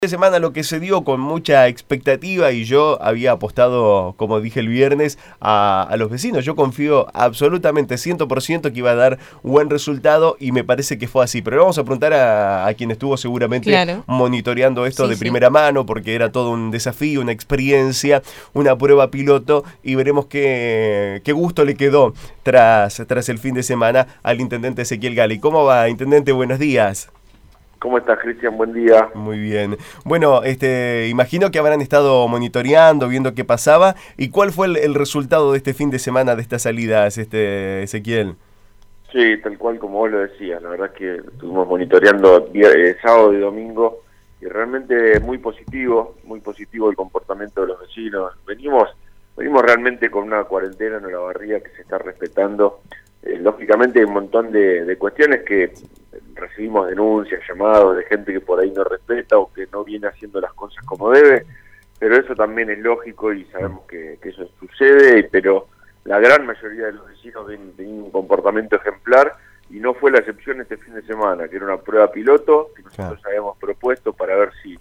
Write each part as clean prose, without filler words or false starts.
De semana lo que se dio con mucha expectativa y yo había apostado, como dije el viernes, a los vecinos. Yo confío absolutamente 100% que iba a dar buen resultado y me parece que fue así. Pero vamos a preguntar a quien estuvo seguramente monitoreando esto de primera mano, porque era todo un desafío, una experiencia, una prueba piloto, y veremos qué gusto le quedó tras el fin de semana al intendente Ezequiel Gali. ¿Cómo va, intendente? Buenos días. ¿Cómo estás, Cristian? Buen día. Muy bien. Bueno, imagino que habrán estado monitoreando, viendo qué pasaba. ¿Y cuál fue el resultado de este fin de semana, de estas salidas, Ezequiel? Sí, tal cual como vos lo decías. La verdad es que estuvimos monitoreando sábado y domingo y realmente muy positivo el comportamiento de los vecinos. Venimos realmente con una cuarentena en Olavarría que se está respetando. Lógicamente hay un montón de cuestiones que recibimos denuncias, llamados de gente que por ahí no respeta o que no viene haciendo las cosas como debe, pero eso también es lógico y sabemos que eso sucede, pero la gran mayoría de los vecinos tienen un comportamiento ejemplar y no fue la excepción este fin de semana, que era una prueba piloto que nosotros habíamos propuesto para ver si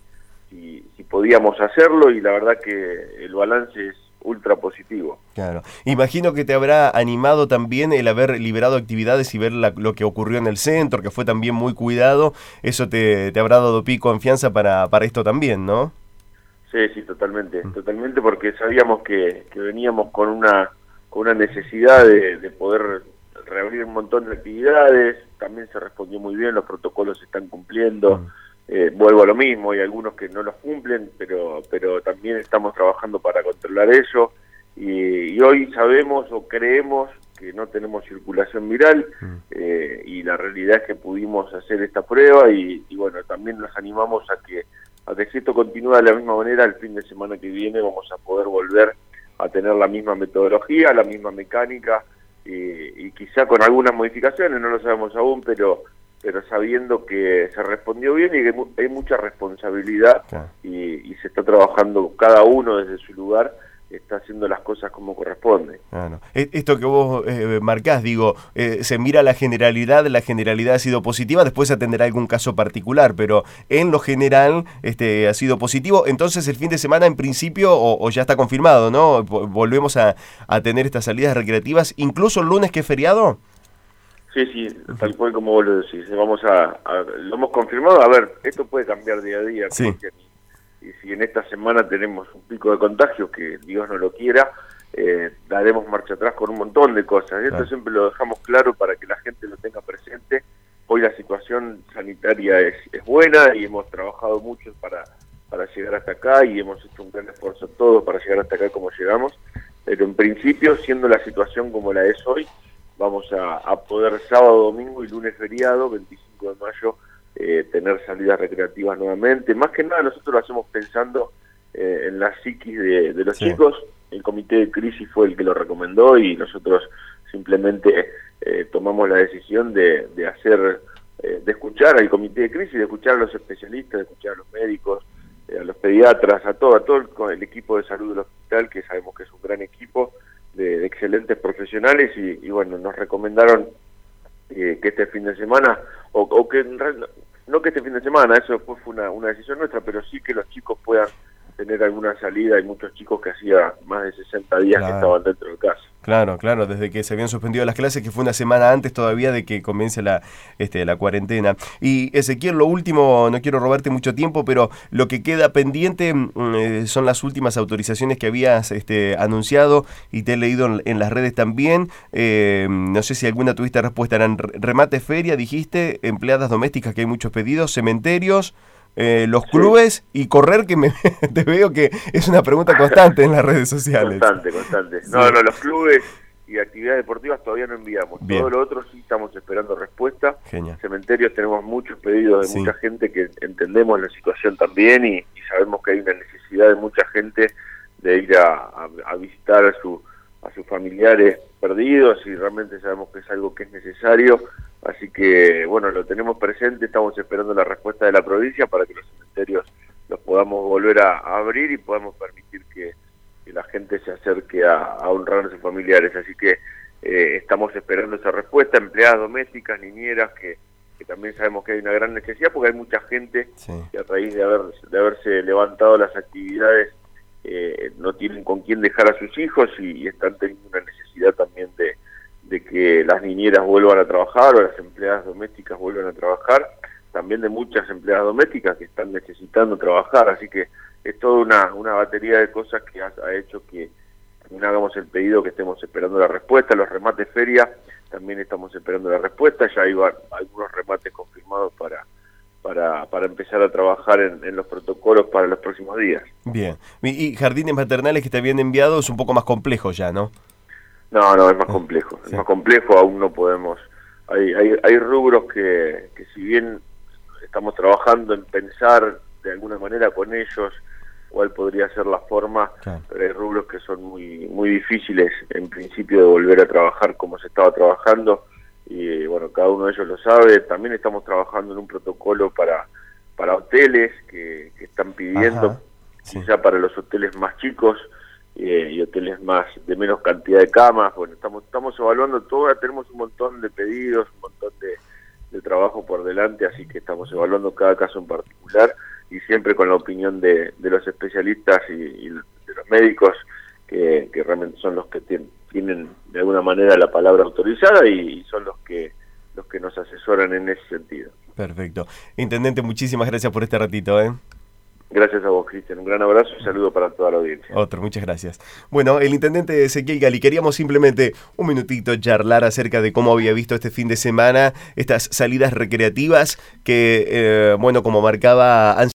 podíamos hacerlo, y la verdad que el balance es ultra positivo. Claro. Imagino que te habrá animado también el haber liberado actividades y ver lo que ocurrió en el centro, que fue también muy cuidado. Eso te habrá dado confianza para esto también, ¿no? Sí, totalmente, porque sabíamos que veníamos con una necesidad de poder reabrir un montón de actividades. También se respondió muy bien, los protocolos se están cumpliendo. Vuelvo a lo mismo, hay algunos que no los cumplen, pero también estamos trabajando para controlar eso, y hoy sabemos o creemos que no tenemos circulación viral, y la realidad es que pudimos hacer esta prueba y bueno, también nos animamos a que si esto continúa de la misma manera, el fin de semana que viene vamos a poder volver a tener la misma metodología, la misma mecánica, y quizá con algunas modificaciones, no lo sabemos aún, pero sabiendo que se respondió bien y que hay mucha responsabilidad, y se está trabajando cada uno desde su lugar, está haciendo las cosas como corresponde. Claro. Esto que vos marcás, digo, se mira la generalidad ha sido positiva, después atenderá algún caso particular, pero en lo general ha sido positivo. Entonces el fin de semana en principio, o ya está confirmado, ¿no? Volvemos a tener estas salidas recreativas, incluso el lunes, que es feriado. Sí, tal cual como vos lo decís. Lo hemos confirmado. A ver, esto puede cambiar día a día, sí. Y si en esta semana tenemos un pico de contagios, que Dios no lo quiera, daremos marcha atrás con un montón de cosas. Esto siempre lo dejamos claro para que la gente lo tenga presente. Hoy la situación sanitaria es buena y hemos trabajado mucho para llegar hasta acá, y hemos hecho un gran esfuerzo todos para llegar hasta acá como llegamos. Pero en principio, siendo la situación como la es hoy, vamos a poder sábado, domingo y lunes feriado, 25 de mayo, tener salidas recreativas nuevamente. Más que nada nosotros lo hacemos pensando en la psiquis de los chicos. El comité de crisis fue el que lo recomendó y nosotros simplemente tomamos la decisión de escuchar al comité de crisis, de escuchar a los especialistas, de escuchar a los médicos, a los pediatras, a todo el equipo de salud del hospital, que sabemos que es un gran equipo de excelentes profesionales, y bueno, nos recomendaron que este fin de semana, o que no que este fin de semana, eso después fue una decisión nuestra, pero sí que los chicos puedan tener alguna salida. Hay muchos chicos que hacía más de 60 días que estaban dentro de casa. Claro, desde que se habían suspendido las clases, que fue una semana antes todavía de que comience la cuarentena. Y Ezequiel, lo último, no quiero robarte mucho tiempo, pero lo que queda pendiente son las últimas autorizaciones que habías anunciado, y te he leído en las redes también. No sé si alguna tuviste respuesta. Eran remate, feria, dijiste, empleadas domésticas, que hay muchos pedidos, cementerios, los clubes y correr, que te veo que es una pregunta constante en las redes sociales. Constante. No, los clubes y actividades deportivas todavía no enviamos. Bien. Todo lo otro sí estamos esperando respuesta. Genial. Cementerios tenemos muchos pedidos de mucha gente que entendemos la situación también, y sabemos que hay una necesidad de mucha gente de ir a visitar a sus familiares perdidos, y realmente sabemos que es algo que es necesario. Así que, bueno, lo tenemos presente, estamos esperando la respuesta de la provincia para que los cementerios los podamos volver a abrir y podamos permitir que la gente se acerque a honrar a sus familiares. Así que estamos esperando esa respuesta. Empleadas domésticas, niñeras, que que también sabemos que hay una gran necesidad, porque hay mucha gente sí. que a raíz de haberse levantado las actividades no tienen con quién dejar a sus hijos y están teniendo una necesidad también de que las niñeras vuelvan a trabajar o las empleadas domésticas vuelvan a trabajar, también de muchas empleadas domésticas que están necesitando trabajar, así que es toda una batería de cosas que ha hecho que también hagamos el pedido, que estemos esperando la respuesta. Los remates feria también estamos esperando la respuesta, ya hay algunos remates confirmados para empezar a trabajar en los protocolos para los próximos días. Bien, y jardines maternales que te habían enviado es un poco más complejo ya, ¿no? No, es más complejo, sí. Es más complejo, aún no podemos, hay rubros que si bien estamos trabajando en pensar de alguna manera con ellos cuál podría ser la forma, claro. Pero hay rubros que son muy difíciles en principio de volver a trabajar como se estaba trabajando, y bueno, cada uno de ellos lo sabe. También estamos trabajando en un protocolo para hoteles que están pidiendo, sí. Quizá para los hoteles más chicos y hoteles más de menos cantidad de camas. Bueno, estamos evaluando todo, tenemos un montón de pedidos, un montón de trabajo por delante, así que estamos evaluando cada caso en particular y siempre con la opinión de los especialistas y de los médicos que realmente son los que tienen de alguna manera la palabra autorizada y son los que nos asesoran en ese sentido. Perfecto. Intendente, muchísimas gracias por este ratito, Gracias a vos, Cristian. Un gran abrazo y saludo para toda la audiencia. Otro, muchas gracias. Bueno, el intendente Ezequiel Gali, queríamos simplemente un minutito charlar acerca de cómo había visto este fin de semana estas salidas recreativas que, bueno, como marcaba...